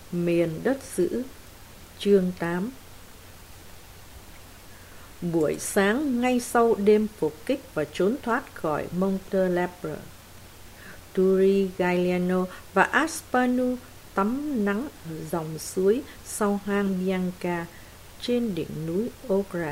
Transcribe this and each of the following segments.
Miền đất dữ. Chương 8. Buổi sáng ngay sau đêm phục kích và trốn thoát khỏi Monte-Lepre, Turi, Gagliano và Aspanu tắm nắng ở dòng suối sau hang Bianca trên đỉnh núi Ogra.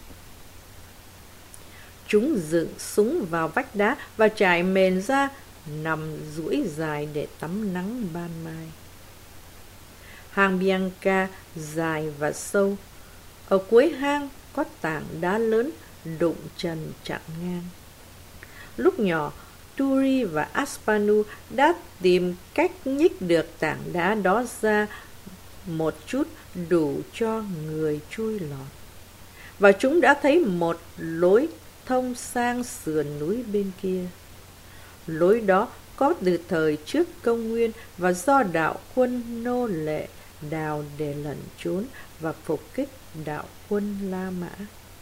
Chúng dựng súng vào vách đá và trải mền ra nằm duỗi dài để tắm nắng ban mai. Hang Bianca dài và sâu. Ở cuối hang có tảng đá lớn đụng trần chặn ngang. Lúc nhỏ, Turi và Aspanu đã tìm cách nhích được tảng đá đó ra một chút đủ cho người chui lọt. Và chúng đã thấy một lối thông sang sườn núi bên kia. Lối đó có từ thời trước công nguyên và do đạo quân nô lệ đào để lẩn trốn và phục kích đạo quân La Mã.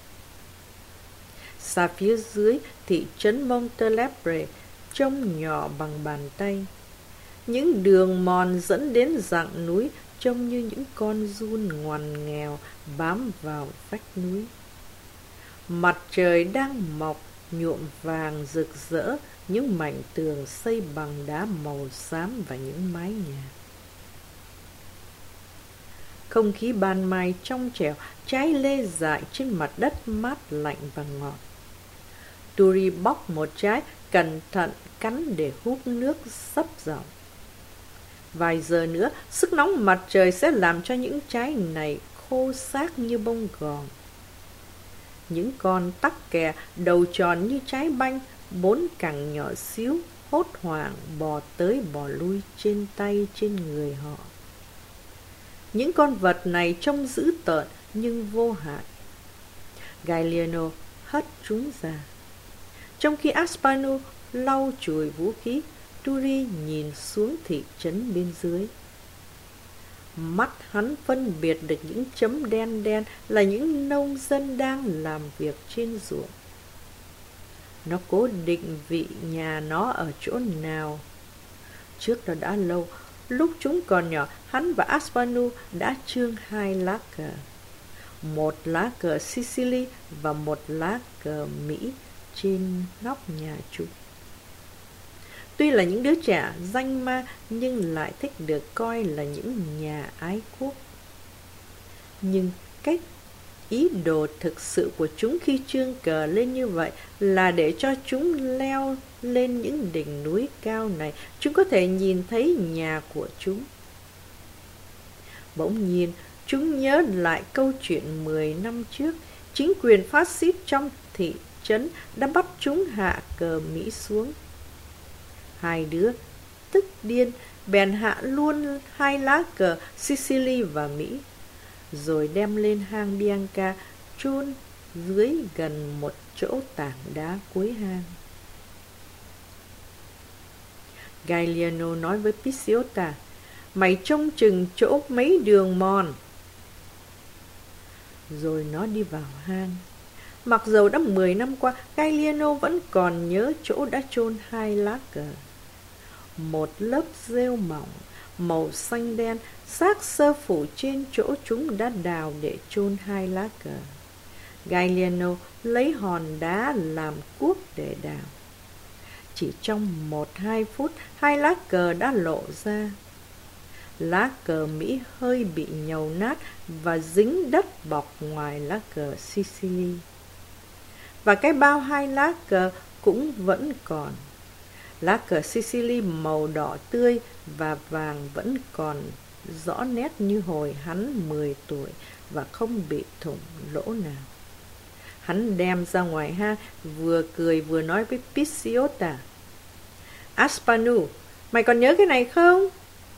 Xa phía dưới thị trấn Monte-Lepre trông nhỏ bằng bàn tay. Những đường mòn dẫn đến rặng núi trông như những con giun ngoằn nghèo bám vào vách núi. Mặt trời đang mọc nhuộm vàng rực rỡ những mảnh tường xây bằng đá màu xám và những mái nhà. Không khí ban mai trong trẻo, trái lê dại trên mặt đất mát lạnh và ngọt. Turi bóc một trái, cẩn thận cắn để hút nước xấp dòng. Vài giờ nữa, sức nóng mặt trời sẽ làm cho những trái này khô xác như bông gòn. Những con tắc kè đầu tròn như trái banh, 4 cẳng nhỏ xíu, hốt hoảng bò tới bò lui trên tay trên người họ. Những con vật này trông dữ tợn nhưng vô hại. Gagliano hất chúng ra. Trong khi Aspanu lau chùi vũ khí, Turi nhìn xuống thị trấn bên dưới. Mắt hắn phân biệt được những chấm đen đen là những nông dân đang làm việc trên ruộng. Nó cố định vị nhà nó ở chỗ nào. Trước đó đã lâu, lúc chúng còn nhỏ, hắn và Aspanu đã chương 2 lá cờ. Một lá cờ Sicily và một lá cờ Mỹ trên nóc nhà chúng. Tuy là những đứa trẻ danh ma nhưng lại thích được coi là những nhà ái quốc. Nhưng cách ý đồ thực sự của chúng khi chương cờ lên như vậy là để cho chúng leo lên những đỉnh núi cao này, chúng có thể nhìn thấy nhà của chúng. Bỗng nhiên, chúng nhớ lại câu chuyện 10 năm trước, chính quyền phát xít trong thị trấn đã bắt chúng hạ cờ Mỹ xuống. Hai đứa tức điên bèn hạ luôn 2 lá cờ Sicily và Mỹ, rồi đem lên hang Bianca chôn dưới gần một chỗ tảng đá cuối hang. Gagliano nói với Picciota: "Mày trông chừng chỗ mấy đường mòn." Rồi nó đi vào hang. Mặc dầu đã 10 năm qua, Gagliano vẫn còn nhớ chỗ đã chôn 2 lá cờ. Một lớp rêu mỏng, màu xanh đen, xác sơ phủ trên chỗ chúng đã đào để chôn 2 lá cờ. Gagliano lấy hòn đá làm cuốc để đào. Chỉ trong 1-2 phút, 2 lá cờ đã lộ ra. Lá cờ Mỹ hơi bị nhầu nát và dính đất bọc ngoài lá cờ Sicily. Và cái bao 2 lá cờ cũng vẫn còn. Lá cờ Sicily màu đỏ tươi và vàng vẫn còn rõ nét như hồi hắn 10 tuổi và không bị thủng lỗ nào. Hắn đem ra ngoài hang, vừa cười vừa nói với Picciota: "Aspanu, mày còn nhớ cái này không?"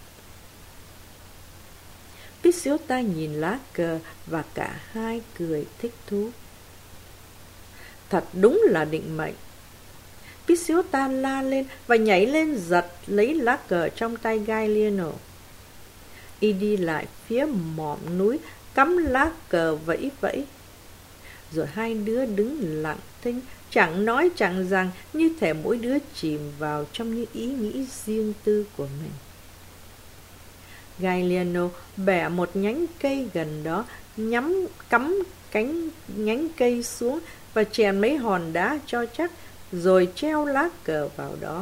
Picciota nhìn lá cờ và cả hai cười thích thú. Thật đúng là định mệnh. Picciota la lên và nhảy lên giật lấy lá cờ trong tay Gagliano. Y đi lại phía mỏm núi, cắm lá cờ vẫy vẫy. Rồi hai đứa đứng lặng thinh, chẳng nói chẳng rằng, như thể mỗi đứa chìm vào trong những ý nghĩ riêng tư của mình. Gaeliano bẻ một nhánh cây gần đó, cắm nhánh cây xuống và chèn mấy hòn đá cho chắc, rồi treo lá cờ vào đó.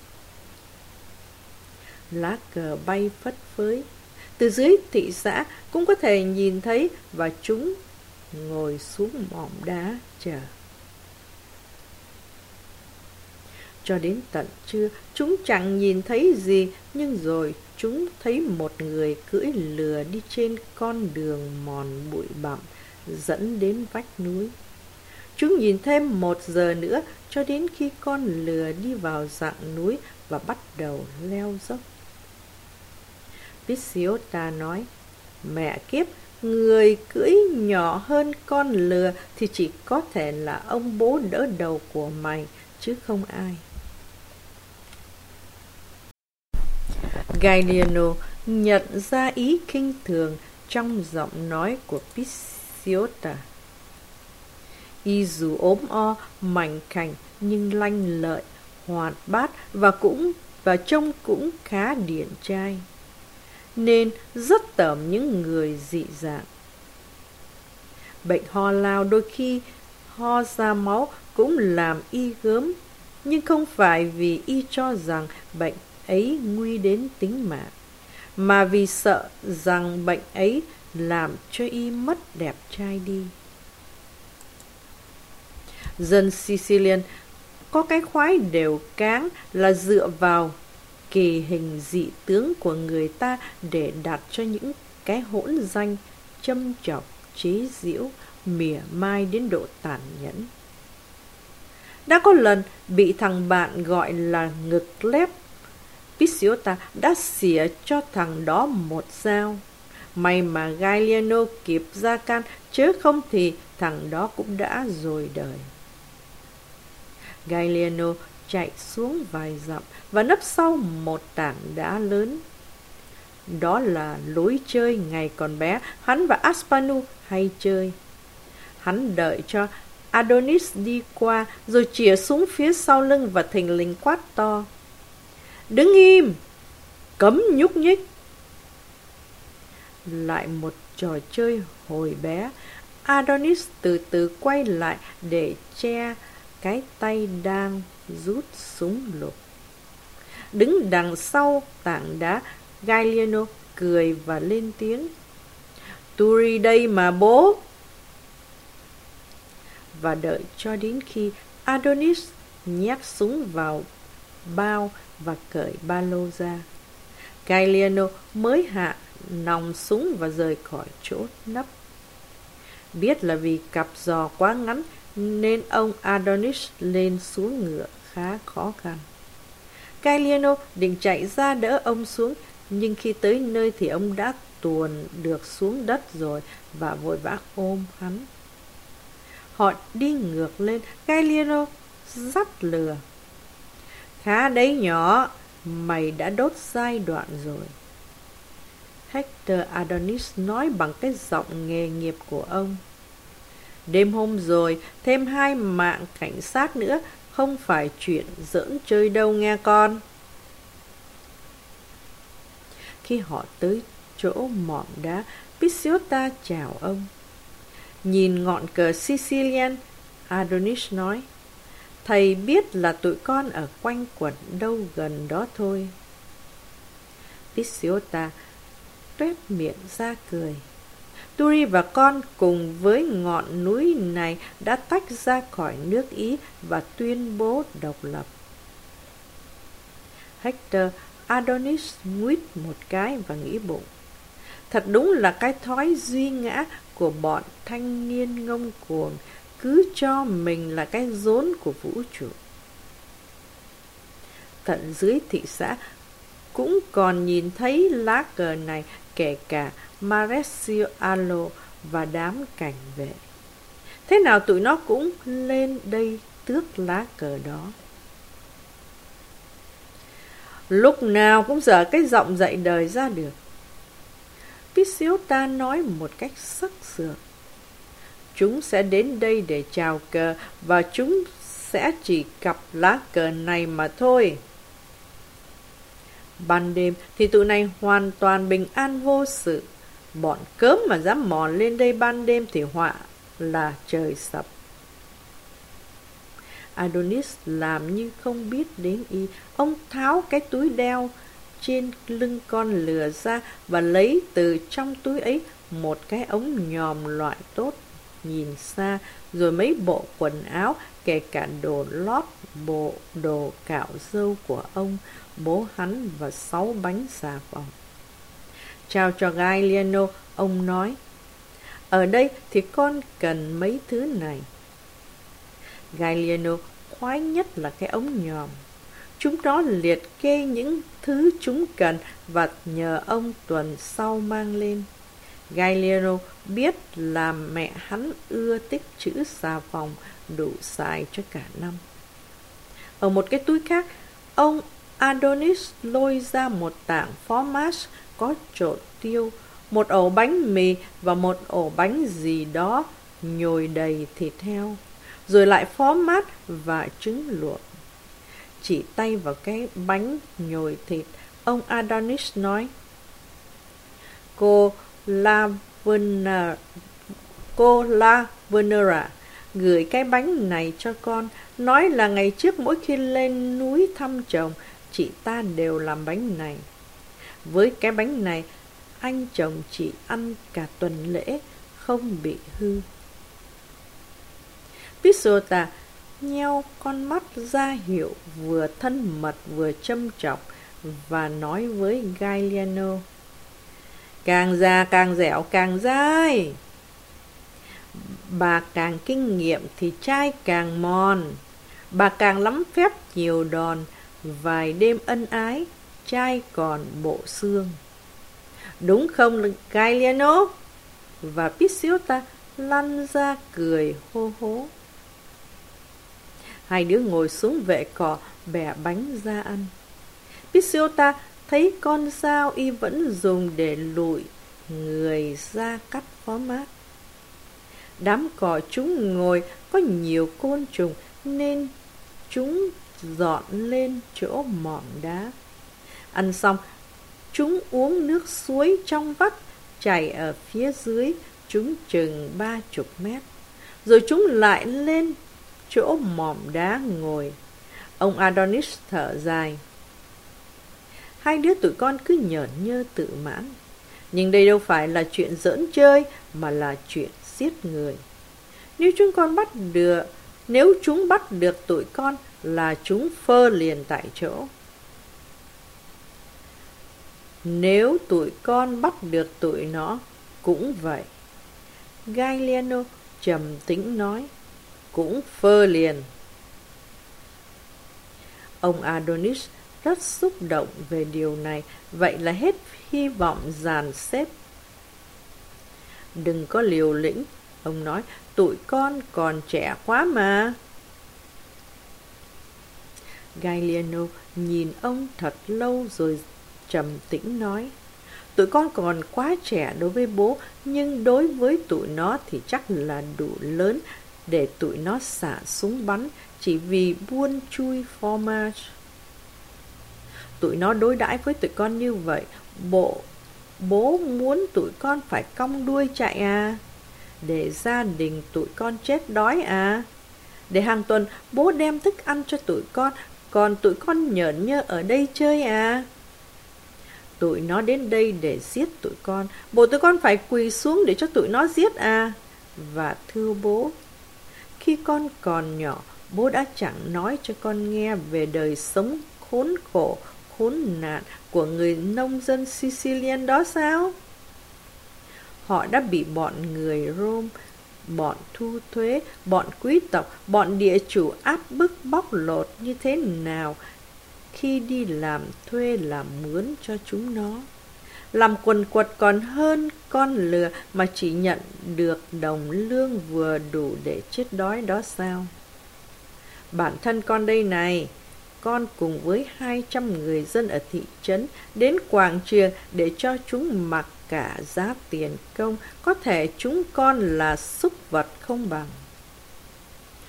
Lá cờ bay phất phới. Từ dưới thị xã cũng có thể nhìn thấy, và chúng ngồi xuống mỏm đá chờ. Cho đến tận trưa, chúng chẳng nhìn thấy gì, nhưng rồi chúng thấy một người cưỡi lừa đi trên con đường mòn bụi bặm dẫn đến vách núi. Chúng nhìn thêm 1 giờ nữa, cho đến khi con lừa đi vào rặng núi và bắt đầu leo dốc. Pisiota nói, mẹ kiếp, người cưỡi nhỏ hơn con lừa thì chỉ có thể là ông bố đỡ đầu của mày, chứ không ai. Gaeliano nhận ra ý khinh thường trong giọng nói của Pisiota. Y dù ốm o, mảnh khảnh nhưng lanh lợi, hoạt bát và trông cũng khá điển trai, nên rất tởm những người dị dạng. Bệnh ho lao đôi khi ho ra máu cũng làm y gớm, nhưng không phải vì y cho rằng bệnh ấy nguy đến tính mạng, mà vì sợ rằng bệnh ấy làm cho y mất đẹp trai đi. Dân Sicilian có cái khoái đều cáng là dựa vào kỳ hình dị tướng của người ta để đặt cho những cái hỗn danh châm chọc, chế giễu, mỉa mai đến độ tàn nhẫn. Đã có lần bị thằng bạn gọi là ngực lép, Pisiota đã xỉa cho thằng đó một dao. May mà Gaeliano kịp ra can, chứ không thì thằng đó cũng đã rồi đời. Gaeliano chạy xuống vài dặm và nấp sau một tảng đá lớn. Đó là lối chơi ngày còn bé hắn và Aspanu hay chơi. Hắn đợi cho Adonis đi qua, rồi chĩa súng phía sau lưng và thình lình quát to, đứng im, cấm nhúc nhích. Lại một trò chơi hồi bé. Adonis từ từ quay lại để che cái tay đang rút súng lục. Đứng đằng sau tảng đá, Gaeliano cười và lên tiếng, Turi đây mà bố. Và đợi cho đến khi Adonis nhét súng vào bao và cởi ba lô ra, Gaeliano mới hạ nòng súng và rời khỏi chỗ nấp. Biết là vì cặp giò quá ngắn nên ông Adonis lên xuống ngựa khá khó khăn. Gaeliano định chạy ra đỡ ông xuống, nhưng khi tới nơi thì ông đã tuồn được xuống đất rồi và vội vã ôm hắn. Họ đi ngược lên, Gaeliano dắt lừa. Khá đấy nhỏ, mày đã đốt giai đoạn rồi. Hector Adonis nói bằng cái giọng nghề nghiệp của ông. Đêm hôm rồi, thêm 2 mạng cảnh sát nữa, không phải chuyện giỡn chơi đâu nghe con. Khi họ tới chỗ mỏm đá, Pisiota chào ông. Nhìn ngọn cờ Sicilian, Adonis nói, thầy biết là tụi con ở quanh quẩn đâu gần đó thôi. Pisiota tuét miệng ra cười. Turi và con cùng với ngọn núi này đã tách ra khỏi nước Ý và tuyên bố độc lập. Hector Adonis nguýt một cái và nghĩ bụng, thật đúng là cái thói duy ngã của bọn thanh niên ngông cuồng, cứ cho mình là cái rốn của vũ trụ. Tận dưới thị xã cũng còn nhìn thấy lá cờ này, kể cả Maresialo và đám cảnh vệ. Thế nào tụi nó cũng lên đây tước lá cờ đó. Lúc nào cũng dở cái giọng dạy đời ra được. Pisiota nói một cách sắc sược. Chúng sẽ đến đây để chào cờ và chúng sẽ chỉ cặp lá cờ này mà thôi. Ban đêm thì tụi này hoàn toàn bình an vô sự. Bọn cớm mà dám mò lên đây ban đêm thì họa là trời sập. Adonis làm như không biết đến y. Ông tháo cái túi đeo trên lưng con lừa ra và lấy từ trong túi ấy một cái ống nhòm loại tốt nhìn xa, rồi mấy bộ quần áo, kể cả đồ lót, bộ đồ cạo râu của ông, bố hắn và 6 bánh xà phòng. Trao cho Galliano, ông nói, ở đây thì con cần mấy thứ này. Galliano khoái nhất là cái ống nhòm. Chúng nó liệt kê những thứ chúng cần và nhờ ông tuần sau mang lên. Galliano biết là mẹ hắn ưa tích trữ xà phòng đủ xài cho cả năm. Ở một cái túi khác, ông Adonis lôi ra một tảng phó mát có trộn tiêu, một ổ bánh mì và một ổ bánh gì đó nhồi đầy thịt heo, rồi lại phó mát và trứng luộc. Chỉ tay vào cái bánh nhồi thịt, ông Adonis nói, Cô Lavenera gửi cái bánh này cho con, nói là ngày trước mỗi khi lên núi thăm chồng, chị ta đều làm bánh này. Với cái bánh này, anh chồng chị ăn cả tuần lễ, không bị hư. Pissota nheo con mắt ra hiệu vừa thân mật vừa châm chọc và nói với Galliano, càng già càng dẻo càng dai. Bà càng kinh nghiệm thì trai càng mòn. Bà càng lắm phép nhiều đòn, vài đêm ân ái, trai còn bộ xương. Đúng không Galliano? Và Pissota lăn ra cười hô hố. Hai đứa ngồi xuống vệ cỏ bẻ bánh ra ăn. Pissota thấy con dao y vẫn dùng để lụi người ra cắt phó mát. Đám cỏ chúng ngồi có nhiều côn trùng nên chúng dọn lên chỗ mỏm đá. Ăn xong, chúng uống nước suối trong vắt chảy ở phía dưới chúng chừng 30 mét. Rồi chúng lại lên chỗ mỏm đá ngồi. Ông Adonis thở dài. Hai đứa tụi con cứ nhởn nhơ tự mãn. Nhưng đây đâu phải là chuyện giỡn chơi, mà là chuyện giết người. Nếu chúng bắt được tụi con là chúng phơ liền tại chỗ. Nếu tụi con bắt được tụi nó cũng vậy. Galliano trầm tĩnh nói, cũng phơ liền. Ông Adonis rất xúc động về điều này, vậy là hết hy vọng dàn xếp. Đừng có liều lĩnh, ông nói, tụi con còn trẻ quá mà. Galliano nhìn ông thật lâu rồi trầm tĩnh nói, tụi con còn quá trẻ đối với bố, nhưng đối với tụi nó thì chắc là đủ lớn để tụi nó xả súng bắn chỉ vì buôn chui fromage. Tụi nó đối đãi với tụi con như vậy, bố muốn tụi con phải cong đuôi chạy à? Để gia đình tụi con chết đói à? Để hàng tuần bố đem thức ăn cho tụi con, còn tụi con nhởn nhơ ở đây chơi à? Tụi nó đến đây để giết tụi con, bộ tụi con phải quỳ xuống để cho tụi nó giết à? Và thưa bố, khi con còn nhỏ, bố đã chẳng nói cho con nghe về đời sống khốn khổ, khốn nạn của người nông dân Sicilian đó sao? Họ đã bị bọn người Rome, bọn thu thuế, bọn quý tộc, bọn địa chủ áp bức bóc lột như thế nào khi đi làm thuê làm mướn cho chúng nó. Làm quần quật còn hơn con lừa mà chỉ nhận được đồng lương vừa đủ để chết đói đó sao? Bản thân con đây này, con cùng với 200 người dân ở thị trấn đến quảng trường để cho chúng mặc cả giá tiền công, có thể chúng con là súc vật không bằng.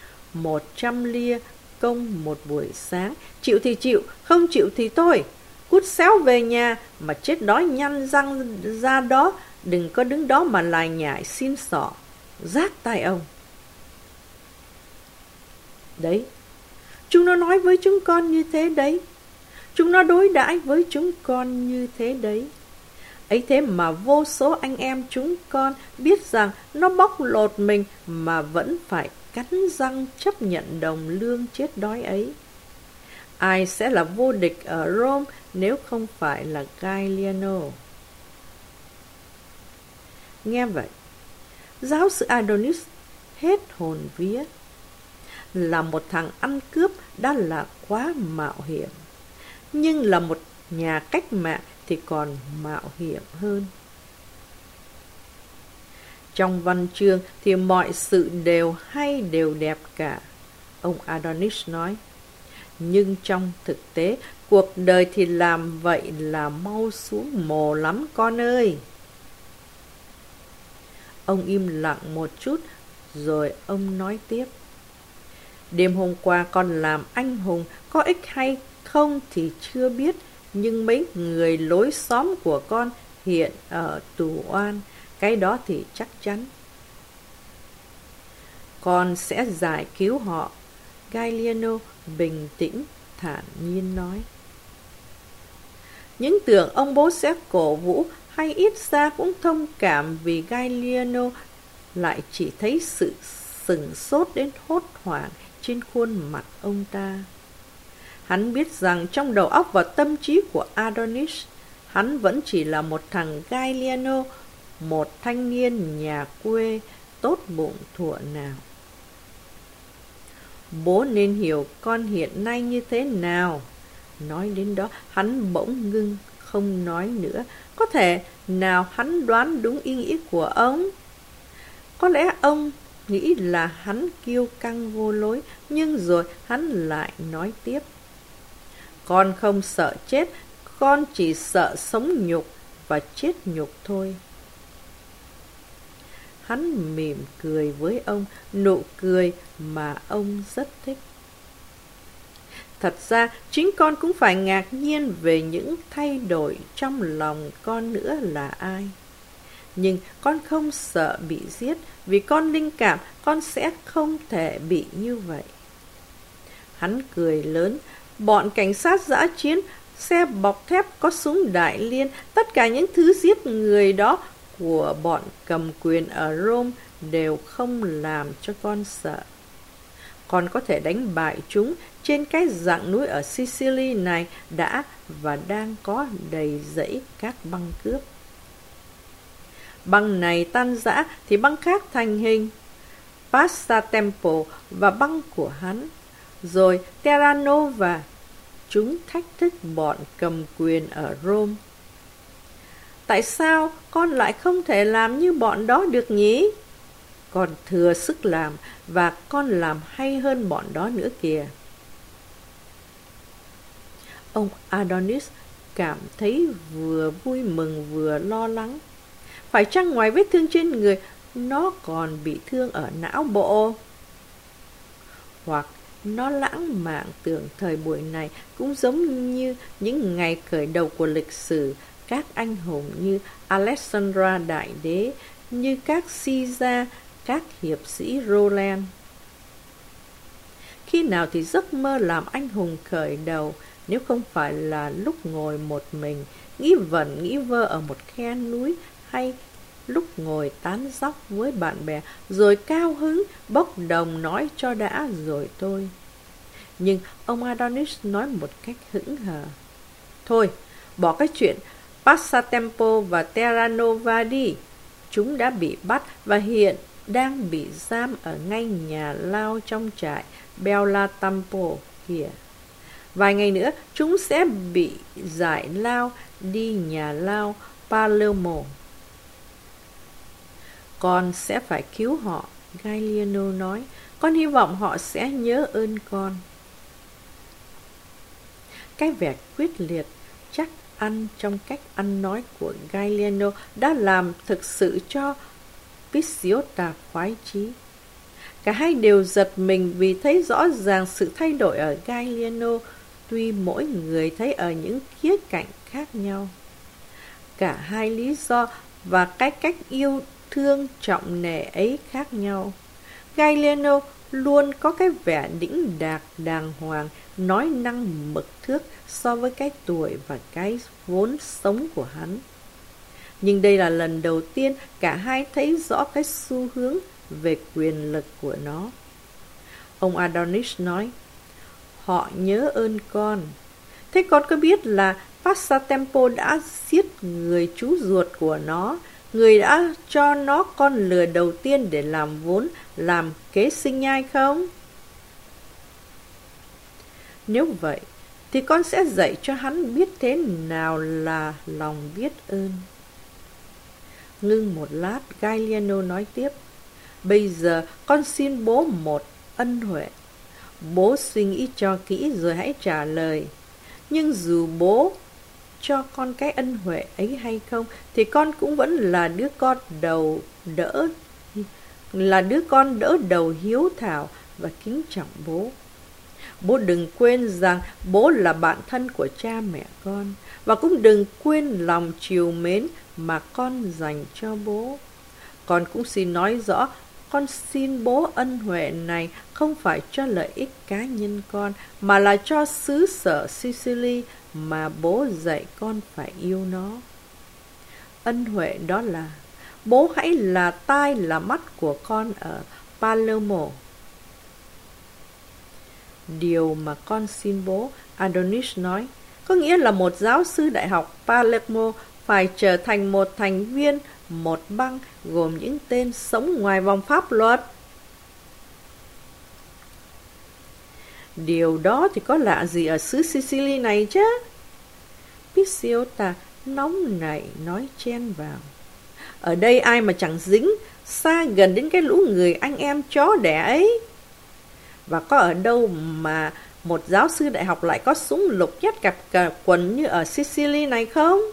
100 lia công một buổi sáng, chịu thì chịu, không chịu thì thôi. Cút xéo về nhà, mà chết đói nhăn răng ra đó, đừng có đứng đó mà lải nhải xin xỏ. Rát tai ông. Đấy, chúng nó nói với chúng con như thế đấy. Chúng nó đối đãi với chúng con như thế đấy. Ấy thế mà vô số anh em chúng con biết rằng nó bóc lột mình mà vẫn phải cắn răng chấp nhận đồng lương chết đói ấy. Ai sẽ là vô địch ở Rome nếu không phải là Gallieno? Nghe vậy, giáo sư Adonis hết hồn vía. Là một thằng ăn cướp đã là quá mạo hiểm, nhưng là một nhà cách mạng thì còn mạo hiểm hơn. Trong văn chương thì mọi sự đều hay đều đẹp cả, ông Adonis nói. Nhưng trong thực tế, cuộc đời thì làm vậy là mau xuống mồ lắm con ơi. Ông im lặng một chút, rồi ông nói tiếp. Đêm hôm qua con làm anh hùng, có ích hay không thì chưa biết, nhưng mấy người lối xóm của con hiện ở tù oan, cái đó thì chắc chắn. Con sẽ giải cứu họ, Gallieno bình tĩnh, thản nhiên nói. Những tưởng ông bố sẽ cổ vũ hay ít ra cũng thông cảm vì Gallieno lại chỉ thấy sự sửng sốt đến hốt hoảng trên khuôn mặt ông ta. Hắn biết rằng trong đầu óc và tâm trí của Adonis, hắn vẫn chỉ là một thằng Gallieno, một thanh niên nhà quê tốt bụng thuở nào. Bố nên hiểu con hiện nay như thế nào. Nói đến đó, hắn bỗng ngưng, không nói nữa. Có thể nào hắn đoán đúng ý nghĩ của ông? Có lẽ ông nghĩ là hắn kiêu căng vô lối, nhưng rồi hắn lại nói tiếp. Con không sợ chết, con chỉ sợ sống nhục và chết nhục thôi. Hắn mỉm cười với ông, nụ cười mà ông rất thích. Thật ra, chính con cũng phải ngạc nhiên về những thay đổi trong lòng con nữa là ai. Nhưng con không sợ bị giết, vì con linh cảm con sẽ không thể bị như vậy. Hắn cười lớn, bọn cảnh sát dã chiến, xe bọc thép có súng đại liên, tất cả những thứ giết người đó của bọn cầm quyền ở Rome đều không làm cho con sợ. Con có thể đánh bại chúng trên cái dặng núi ở Sicily này đã và đang có đầy dẫy các băng cướp. Băng này tan rã thì băng khác thành hình, Passatempo và băng của hắn, rồi Terra Nova. Chúng thách thức bọn cầm quyền ở Rome. Tại sao con lại không thể làm như bọn đó được nhỉ? Con thừa sức làm và con làm hay hơn bọn đó nữa kìa. Ông Adonis cảm thấy vừa vui mừng vừa lo lắng. Phải chăng ngoài vết thương trên người, nó còn bị thương ở não bộ? Hoặc nó lãng mạn tưởng thời buổi này cũng giống như những ngày khởi đầu của lịch sử, các anh hùng như Alexandra Đại Đế, như các Caesar, các hiệp sĩ Roland. Khi nào thì giấc mơ làm anh hùng khởi đầu, nếu không phải là lúc ngồi một mình, nghĩ vẩn nghĩ vơ ở một khe núi, hay lúc ngồi tán dóc với bạn bè, rồi cao hứng bốc đồng nói cho đã rồi thôi. Nhưng ông Adonis nói một cách hững hờ. Thôi, bỏ cái chuyện Passatempo và Terra Nova đi. Chúng đã bị bắt và hiện đang bị giam ở ngay nhà lao trong trại Bellatampo kìa. Vài ngày nữa, chúng sẽ bị giải lao đi nhà lao Palermo. Con sẽ phải cứu họ, Gallieno nói. Con hy vọng họ sẽ nhớ ơn con. Cái vẻ quyết liệt, chắc ăn trong cách ăn nói của Gallieno đã làm thực sự cho Picciota khoái chí. Cả hai đều giật mình vì thấy rõ ràng sự thay đổi ở Gallieno. tuy mỗi người thấy ở những khía cạnh khác nhau. Cả hai lý do và cái cách yêu thương trọng nể ấy khác nhau. Galliano luôn có cái vẻ đĩnh đạc đàng hoàng, nói năng mực thước so với cái tuổi và cái vốn sống của hắn. Nhưng đây là lần đầu tiên cả hai thấy rõ cái xu hướng về quyền lực của nó. Ông Adonis nói, họ nhớ ơn con. Thế con có biết là Passatempo đã giết người chú ruột của nó, người đã cho nó con lừa đầu tiên để làm vốn, làm kế sinh nhai không? Nếu vậy, thì con sẽ dạy cho hắn biết thế nào là lòng biết ơn. Ngưng một lát, Galliano nói tiếp, bây giờ con xin bố một ân huệ. Bố suy nghĩ cho kỹ rồi hãy trả lời. Nhưng dù bố cho con cái ân huệ ấy hay không, thì con cũng vẫn là đứa con đỡ đầu hiếu thảo và kính trọng bố. Bố đừng quên rằng bố là bạn thân của cha mẹ con, và cũng đừng quên lòng trìu mến mà con dành cho bố. Con cũng xin nói rõ, con xin bố ân huệ này không phải cho lợi ích cá nhân con, mà là cho xứ sở Sicily mà bố dạy con phải yêu nó. Ân huệ đó là, bố hãy là tai là mắt của con ở Palermo. Điều mà con xin bố, Adonis nói, có nghĩa là một giáo sư đại học Palermo phải trở thành một thành viên một băng gồm những tên sống ngoài vòng pháp luật. Điều đó thì có lạ gì ở xứ Sicily này chứ? Picciota nóng nảy nói chen vào. Ở đây ai mà chẳng dính, xa gần đến cái lũ người anh em chó đẻ ấy. Và có ở đâu mà một giáo sư đại học lại có súng lục nhét cặp cả quần như ở Sicily này không?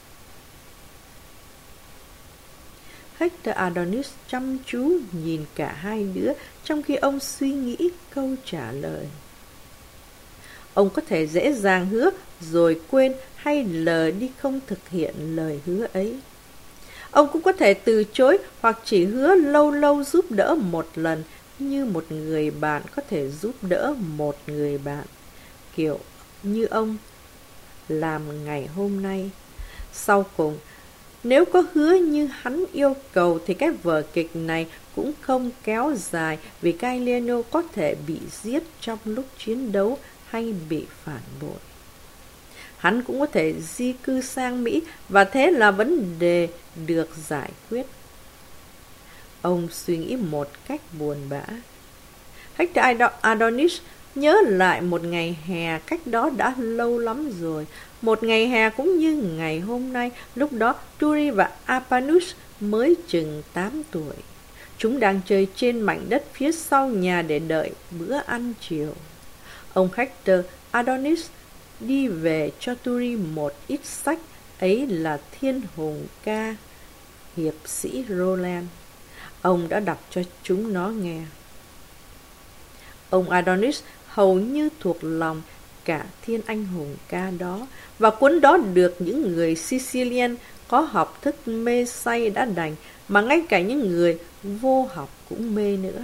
Hector Adonis chăm chú nhìn cả hai đứa trong khi ông suy nghĩ câu trả lời. Ông có thể dễ dàng hứa rồi quên hay lờ đi không thực hiện lời hứa ấy. Ông cũng có thể từ chối hoặc chỉ hứa lâu lâu giúp đỡ một lần, như một người bạn có thể giúp đỡ một người bạn, kiểu như ông làm ngày hôm nay. Sau cùng, nếu có hứa như hắn yêu cầu thì cái vở kịch này cũng không kéo dài, vì Galliano có thể bị giết trong lúc chiến đấu hay bị phản bội. Hắn cũng có thể di cư sang Mỹ, và thế là vấn đề được giải quyết. Ông suy nghĩ một cách buồn bã. Hector Adonis nhớ lại một ngày hè cách đó đã lâu lắm rồi. Một ngày hè cũng như ngày hôm nay, lúc đó Turi và Apanus mới chừng 8 tuổi. Chúng đang chơi trên mảnh đất phía sau nhà để đợi bữa ăn chiều. Ông Hector Adonis đi về cho Turi một ít sách, ấy là Thiên Hùng Ca hiệp sĩ Roland. Ông đã đọc cho chúng nó nghe. Ông Adonis hầu như thuộc lòng cả Thiên Anh Hùng Ca đó, và cuốn đó được những người Sicilian có học thức mê say đã đành, mà ngay cả những người vô học cũng mê nữa.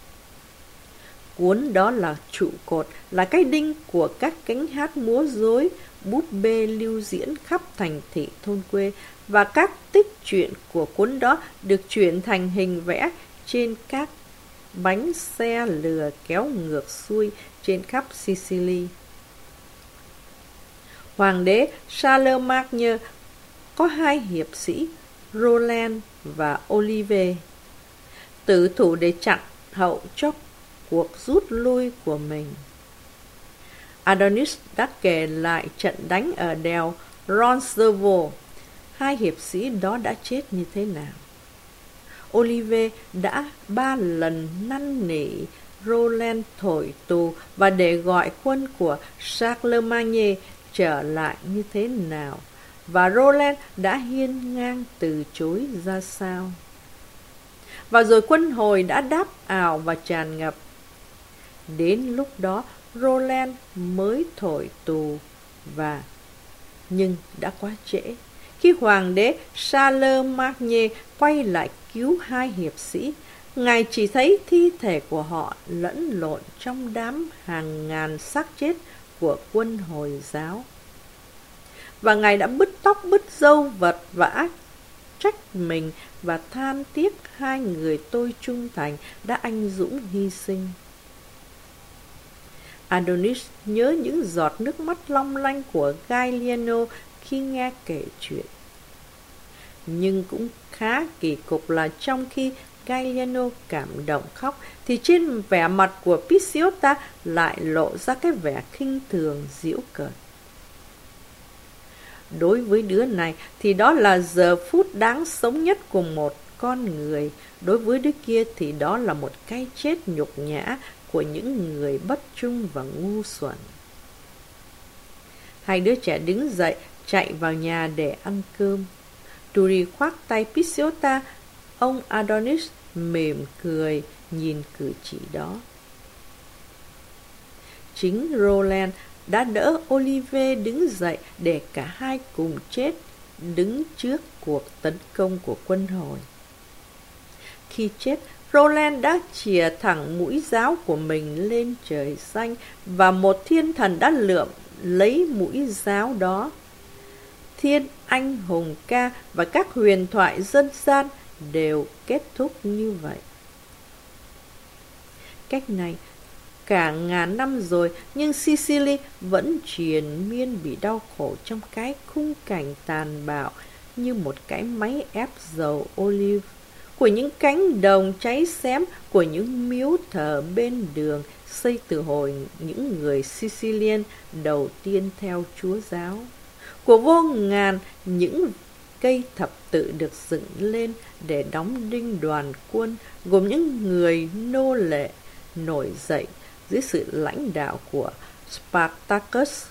Cuốn đó là trụ cột, là cái đinh của các cánh hát múa rối, búp bê lưu diễn khắp thành thị thôn quê, và các tích truyện của cuốn đó được chuyển thành hình vẽ trên các bánh xe lừa kéo ngược xuôi trên khắp Sicily. Hoàng đế Charlemagne có hai hiệp sĩ, Roland và Olive, tử thủ để chặn hậu cho cuộc rút lui của mình. Adonis đã kể lại trận đánh ở đèo Roncesvalles. Hai hiệp sĩ đó đã chết như thế nào. Olive đã 3 lần năn nỉ Roland thổi tù và để gọi quân của Charlemagne trở lại như thế nào, và Roland đã hiên ngang từ chối ra sao. Và rồi quân Hồi đã đáp ảo và tràn ngập. Đến lúc đó, Roland mới thổi tù nhưng đã quá trễ. Khi hoàng đế Charlemagne quay lại cứu hai hiệp sĩ, ngài chỉ thấy thi thể của họ lẫn lộn trong đám hàng ngàn xác chết của quân Hồi giáo. Và ngài đã bứt tóc bứt râu vật vã trách mình và than tiếc hai người tôi trung thành đã anh dũng hy sinh. Adonis nhớ những giọt nước mắt long lanh của Gallieno khi nghe kể chuyện. Nhưng cũng khá kỳ cục là trong khi Gallieno cảm động khóc, thì trên vẻ mặt của Picciota lại lộ ra cái vẻ khinh thường giễu cợt. Đối với đứa này thì đó là giờ phút đáng sống nhất của một con người. Đối với đứa kia thì đó là một cái chết nhục nhã của những người bất trung và ngu xuẩn. Hai đứa trẻ đứng dậy, chạy vào nhà để ăn cơm. Turi khoác tay Picciota. Ông Adonis mỉm cười nhìn cử chỉ đó. Chính Roland đã đỡ Olive đứng dậy để cả hai cùng chết, đứng trước cuộc tấn công của quân Hồi. Khi chết, Roland đã chìa thẳng mũi giáo của mình lên trời xanh, và một thiên thần đã lượm lấy mũi giáo đó. Thiên anh hùng ca và các huyền thoại dân gian đều kết thúc như vậy. Cách này cả ngàn năm rồi, nhưng Sicily vẫn triền miên bị đau khổ trong cái khung cảnh tàn bạo như một cái máy ép dầu olive, của những cánh đồng cháy xém, của những miếu thờ bên đường xây từ hồi những người Sicilian đầu tiên theo Chúa giáo, của vô ngàn những cây thập tự được dựng lên để đóng đinh đoàn quân, gồm những người nô lệ nổi dậy dưới sự lãnh đạo của Spartacus.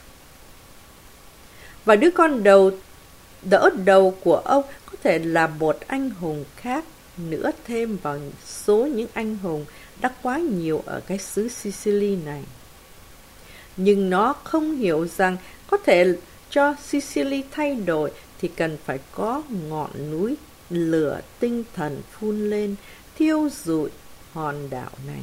Và đứa con đỡ đầu của ông có thể là một anh hùng khác nữa thêm vào số những anh hùng đã quá nhiều ở cái xứ Sicily này. Nhưng nó không hiểu rằng có thể cho Sicily thay đổi thì cần phải có ngọn núi lửa tinh thần phun lên, thiêu rụi hòn đảo này.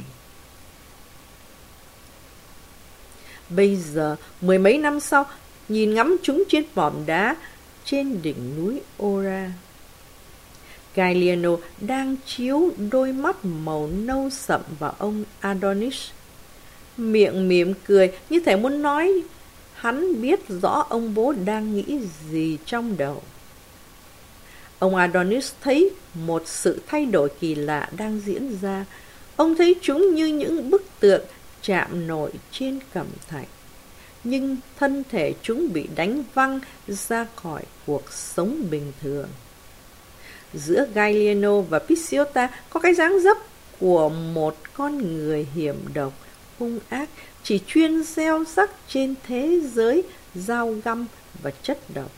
Bây giờ, mười mấy năm sau, nhìn ngắm chúng trên mỏm đá trên đỉnh núi Ora, Gallieno đang chiếu đôi mắt màu nâu sậm vào ông Adonis, miệng mỉm cười như thể muốn nói hắn biết rõ ông bố đang nghĩ gì trong đầu. Ông Adonis thấy một sự thay đổi kỳ lạ đang diễn ra. Ông thấy chúng như những bức tượng chạm nổi trên cẩm thạch, nhưng thân thể chúng bị đánh văng ra khỏi cuộc sống bình thường. Giữa Gallieno và Picciota có cái dáng dấp của một con người hiểm độc, hung ác, chỉ chuyên gieo rắc trên thế giới dao găm và chất độc.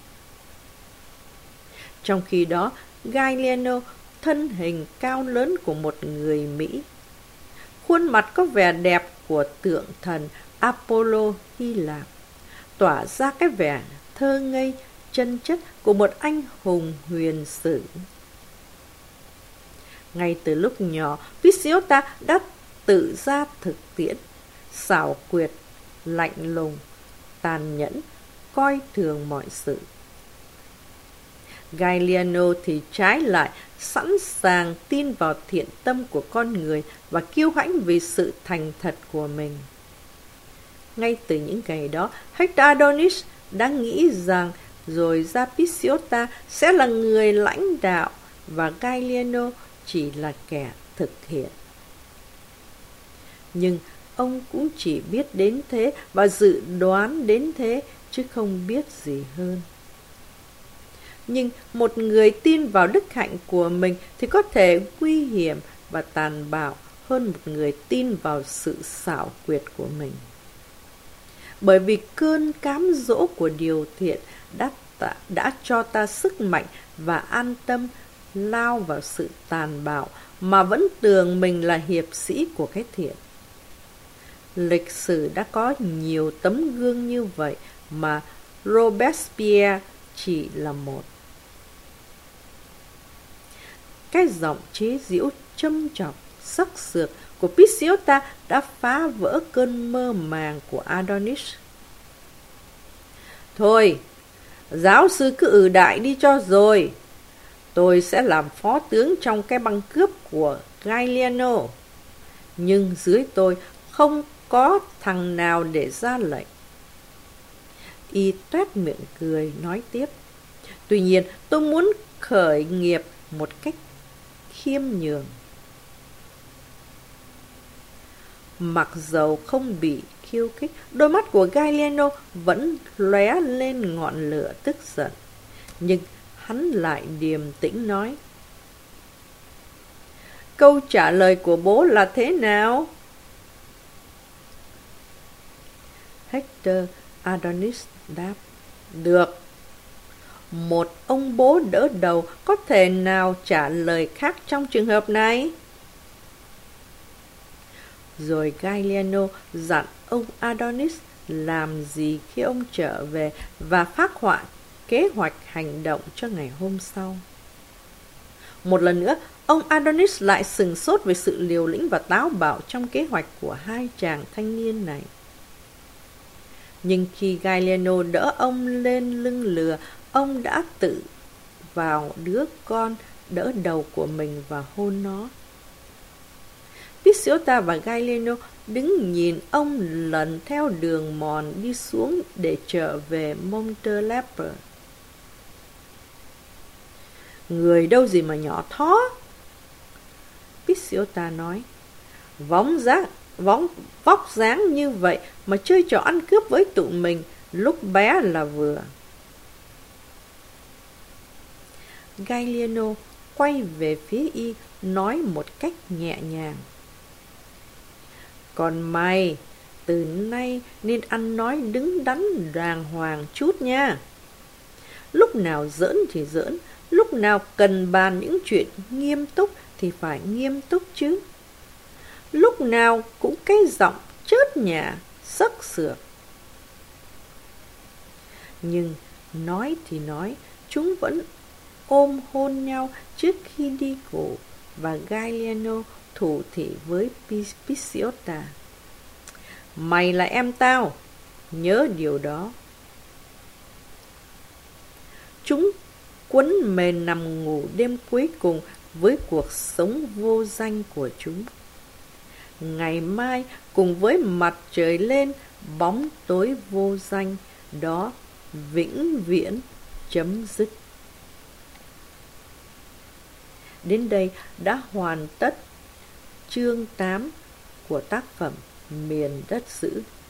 Trong khi đó, Gallieno thân hình cao lớn của một người Mỹ, khuôn mặt có vẻ đẹp của tượng thần Apollo Hy Lạp, tỏa ra cái vẻ thơ ngây, chân chất của một anh hùng huyền sử. Ngay từ lúc nhỏ, Picciota đã tự ra thực tiễn, xảo quyệt, lạnh lùng, tàn nhẫn, coi thường mọi sự. Gallieno thì trái lại, sẵn sàng tin vào thiện tâm của con người và kiêu hãnh vì sự thành thật của mình. Ngay từ những ngày đó, Hector Adonis đã nghĩ rằng rồi ra Picciota sẽ là người lãnh đạo và Gallieno chỉ là kẻ thực hiện. Nhưng ông cũng chỉ biết đến thế và dự đoán đến thế, chứ không biết gì hơn. Nhưng một người tin vào đức hạnh của mình thì có thể nguy hiểm và tàn bạo hơn một người tin vào sự xảo quyệt của mình. Bởi vì cơn cám dỗ của điều thiện đã cho ta sức mạnh và an tâm lao vào sự tàn bạo mà vẫn tưởng mình là hiệp sĩ của cái thiện. Lịch sử đã có nhiều tấm gương như vậy mà Robespierre chỉ là một. Cái giọng chế giễu châm chọc, sắc sược của Pisiota đã phá vỡ cơn mơ màng của Adonis. Thôi, giáo sư cứ đại đi cho rồi. Tôi sẽ làm phó tướng trong cái băng cướp của Galliano. Nhưng dưới tôi không có thằng nào để ra lệnh. Y toét miệng cười nói tiếp. Tuy nhiên tôi muốn khởi nghiệp một cách khiêm nhường. Mặc dầu không bị khiêu khích, đôi mắt của Galliano vẫn lóe lên ngọn lửa tức giận. Nhưng hắn lại điềm tĩnh nói. Câu trả lời của bố là thế nào? Hector Adonis đáp. Được. Một ông bố đỡ đầu có thể nào trả lời khác trong trường hợp này? Rồi Galliano dặn ông Adonis làm gì khi ông trở về và phác họa kế hoạch hành động cho ngày hôm sau. Một lần nữa, ông Adonis lại sửng sốt về sự liều lĩnh và táo bạo trong kế hoạch của hai chàng thanh niên này. Nhưng khi Galliano đỡ ông lên lưng lừa, ông đã tự vào đứa con đỡ đầu của mình và hôn nó. Pisiota và Galliano đứng nhìn ông lần theo đường mòn đi xuống để trở về Montelepre. Người đâu gì mà nhỏ thó, Pisiota nói. Vóc dáng như vậy mà chơi trò ăn cướp với tụi mình lúc bé là vừa. Galliano quay về phía y nói một cách nhẹ nhàng. Còn mày, từ nay nên ăn nói đứng đắn đàng hoàng chút nha. Lúc nào giỡn thì giỡn, lúc nào cần bàn những chuyện nghiêm túc thì phải nghiêm túc chứ. Lúc nào cũng cái giọng chớt nhả, sắc sược. Nhưng nói thì nói, chúng vẫn ôm hôn nhau trước khi đi ngủ và Galliano thủ thỉ với Pisiota. Mày là em tao, nhớ điều đó. Chúng quấn mền nằm ngủ đêm cuối cùng với cuộc sống vô danh của chúng. Ngày mai cùng với mặt trời lên, bóng tối vô danh đó vĩnh viễn chấm dứt. Đến đây đã hoàn tất chương 8 của tác phẩm Miền Đất Dữ.